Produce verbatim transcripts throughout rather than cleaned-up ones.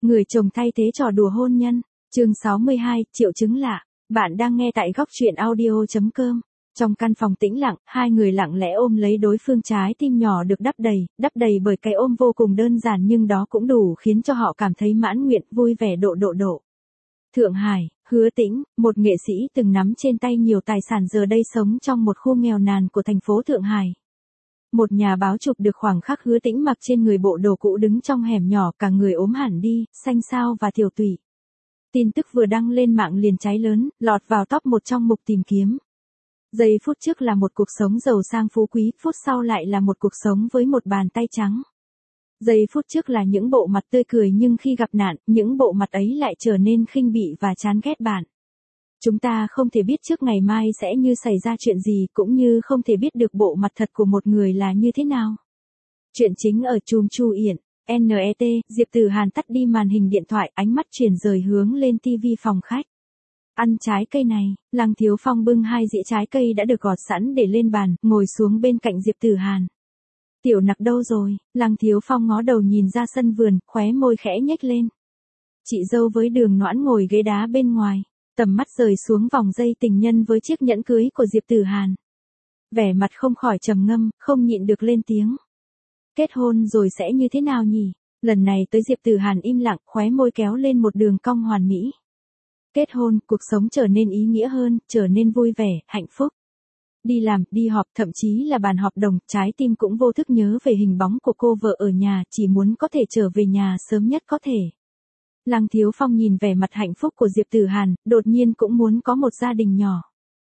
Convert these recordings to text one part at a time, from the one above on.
Người chồng thay thế trò đùa hôn nhân, chương sáu mươi hai, triệu chứng lạ. Bạn đang nghe tại góc truyện audio chấm com. Trong căn phòng tĩnh lặng, hai người lặng lẽ ôm lấy đối phương, trái tim nhỏ được đắp đầy, đắp đầy bởi cái ôm vô cùng đơn giản nhưng đó cũng đủ khiến cho họ cảm thấy mãn nguyện, vui vẻ độ độ độ. Thượng Hải, Hứa Tĩnh, một nghệ sĩ từng nắm trên tay nhiều tài sản giờ đây sống trong một khu nghèo nàn của thành phố Thượng Hải. Một nhà báo chụp được khoảng khắc Hứa Tĩnh mặc trên người bộ đồ cũ đứng trong hẻm nhỏ, cả người ốm hẳn đi, xanh xao và tiểu tụy. Tin tức vừa đăng lên mạng liền cháy lớn, lọt vào top một trong mục tìm kiếm. Giây phút trước là một cuộc sống giàu sang phú quý, phút sau lại là một cuộc sống với một bàn tay trắng. Giây phút trước là những bộ mặt tươi cười nhưng khi gặp nạn, những bộ mặt ấy lại trở nên khinh bỉ và chán ghét bạn. Chúng ta không thể biết trước ngày mai sẽ như xảy ra chuyện gì, cũng như không thể biết được bộ mặt thật của một người là như thế nào. Chuyện chính ở chùm Chu Yển, en e tê, Diệp Tử Hàn tắt đi màn hình điện thoại, ánh mắt chuyển rời hướng lên tivi phòng khách. Ăn trái cây này, Lăng Thiếu Phong bưng hai dĩa trái cây đã được gọt sẵn để lên bàn, ngồi xuống bên cạnh Diệp Tử Hàn. Tiểu Nặc đâu rồi? Lăng Thiếu Phong ngó đầu nhìn ra sân vườn, khóe môi khẽ nhếch lên. Chị dâu với Đường Noãn ngồi ghế đá bên ngoài, tầm mắt rời xuống vòng dây tình nhân với chiếc nhẫn cưới của Diệp Tử Hàn. Vẻ mặt không khỏi trầm ngâm, không nhịn được lên tiếng. Kết hôn rồi sẽ như thế nào nhỉ? Lần này tới Diệp Tử Hàn im lặng, khóe môi kéo lên một đường cong hoàn mỹ. Kết hôn, cuộc sống trở nên ý nghĩa hơn, trở nên vui vẻ, hạnh phúc. Đi làm, đi họp, thậm chí là bàn họp đồng, trái tim cũng vô thức nhớ về hình bóng của cô vợ ở nhà, chỉ muốn có thể trở về nhà sớm nhất có thể. Lăng Thiếu Phong nhìn vẻ mặt hạnh phúc của Diệp Tử Hàn, đột nhiên cũng muốn có một gia đình nhỏ.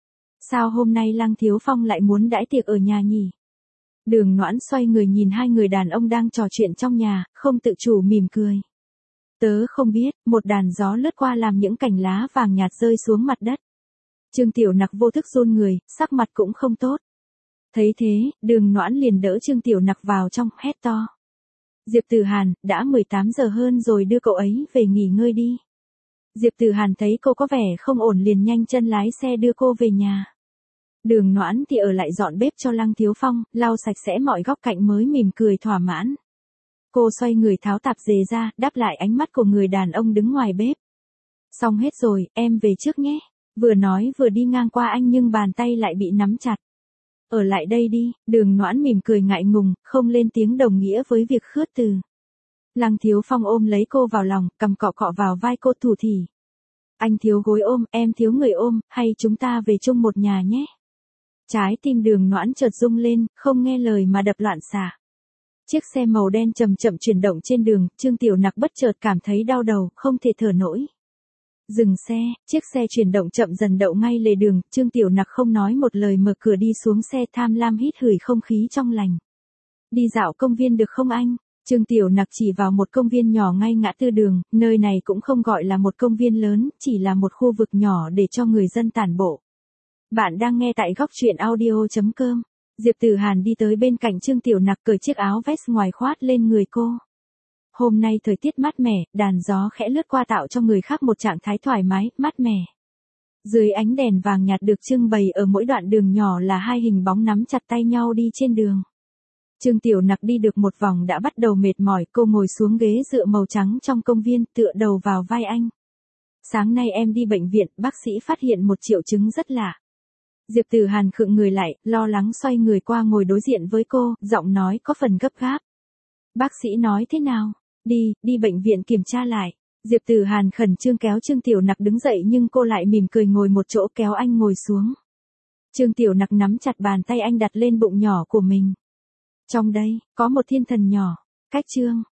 Sao hôm nay Lăng Thiếu Phong lại muốn đãi tiệc ở nhà nhỉ? Đường Noãn xoay người nhìn hai người đàn ông đang trò chuyện trong nhà, không tự chủ mỉm cười. Tớ không biết, một đàn gió lướt qua làm những cành lá vàng nhạt rơi xuống mặt đất. Trương Tiểu Nặc vô thức run người, sắc mặt cũng không tốt. Thấy thế, Đường Noãn liền đỡ Trương Tiểu Nặc vào trong, hét to. Diệp Tử Hàn, đã mười tám giờ hơn rồi, đưa cậu ấy về nghỉ ngơi đi. Diệp Tử Hàn thấy cô có vẻ không ổn liền nhanh chân lái xe đưa cô về nhà. Đường Noãn thì ở lại dọn bếp cho Lăng Thiếu Phong, lau sạch sẽ mọi góc cạnh mới mỉm cười thỏa mãn. Cô xoay người tháo tạp dề ra, đáp lại ánh mắt của người đàn ông đứng ngoài bếp. Xong hết rồi, em về trước nhé. Vừa nói vừa đi ngang qua anh nhưng bàn tay lại bị nắm chặt. Ở lại đây đi, Đường Noãn mỉm cười ngại ngùng, không lên tiếng đồng nghĩa với việc khước từ. Lăng Thiếu Phong ôm lấy cô vào lòng, cầm cọ cọ vào vai cô thủ thỉ. Anh thiếu gối ôm, em thiếu người ôm, hay chúng ta về chung một nhà nhé. Trái tim Đường Noãn chợt rung lên, không nghe lời mà đập loạn xạ. Chiếc xe màu đen chậm chậm chuyển động trên đường, Trương Tiểu Nặc bất chợt cảm thấy đau đầu, không thể thở nổi. Dừng xe, chiếc xe chuyển động chậm dần đậu ngay lề đường, Trương Tiểu Nặc không nói một lời mở cửa đi xuống xe, tham lam hít hửi không khí trong lành. Đi dạo công viên được không anh? Trương Tiểu Nặc chỉ vào một công viên nhỏ ngay ngã tư đường, nơi này cũng không gọi là một công viên lớn, chỉ là một khu vực nhỏ để cho người dân tản bộ. Bạn đang nghe tại góc truyện audio chấm com. Diệp Tử Hàn đi tới bên cạnh Trương Tiểu Nặc, cởi chiếc áo vest ngoài khoát lên người cô. Hôm nay thời tiết mát mẻ, đàn gió khẽ lướt qua tạo cho người khác một trạng thái thoải mái, mát mẻ. Dưới ánh đèn vàng nhạt được trưng bày ở mỗi đoạn đường nhỏ là hai hình bóng nắm chặt tay nhau đi trên đường. Trương Tiểu Nặc đi được một vòng đã bắt đầu mệt mỏi, cô ngồi xuống ghế dựa màu trắng trong công viên, tựa đầu vào vai anh. Sáng nay em đi bệnh viện, bác sĩ phát hiện một triệu chứng rất lạ. Diệp Tử Hàn khựng người lại, lo lắng xoay người qua ngồi đối diện với cô, giọng nói có phần gấp gáp. Bác sĩ nói thế nào? Đi, đi bệnh viện kiểm tra lại. Diệp Tử Hàn khẩn trương kéo Trương Tiểu Nặc đứng dậy nhưng cô lại mỉm cười ngồi một chỗ kéo anh ngồi xuống. Trương Tiểu Nặc nắm chặt bàn tay anh đặt lên bụng nhỏ của mình. Trong đây, có một thiên thần nhỏ. Cách chương,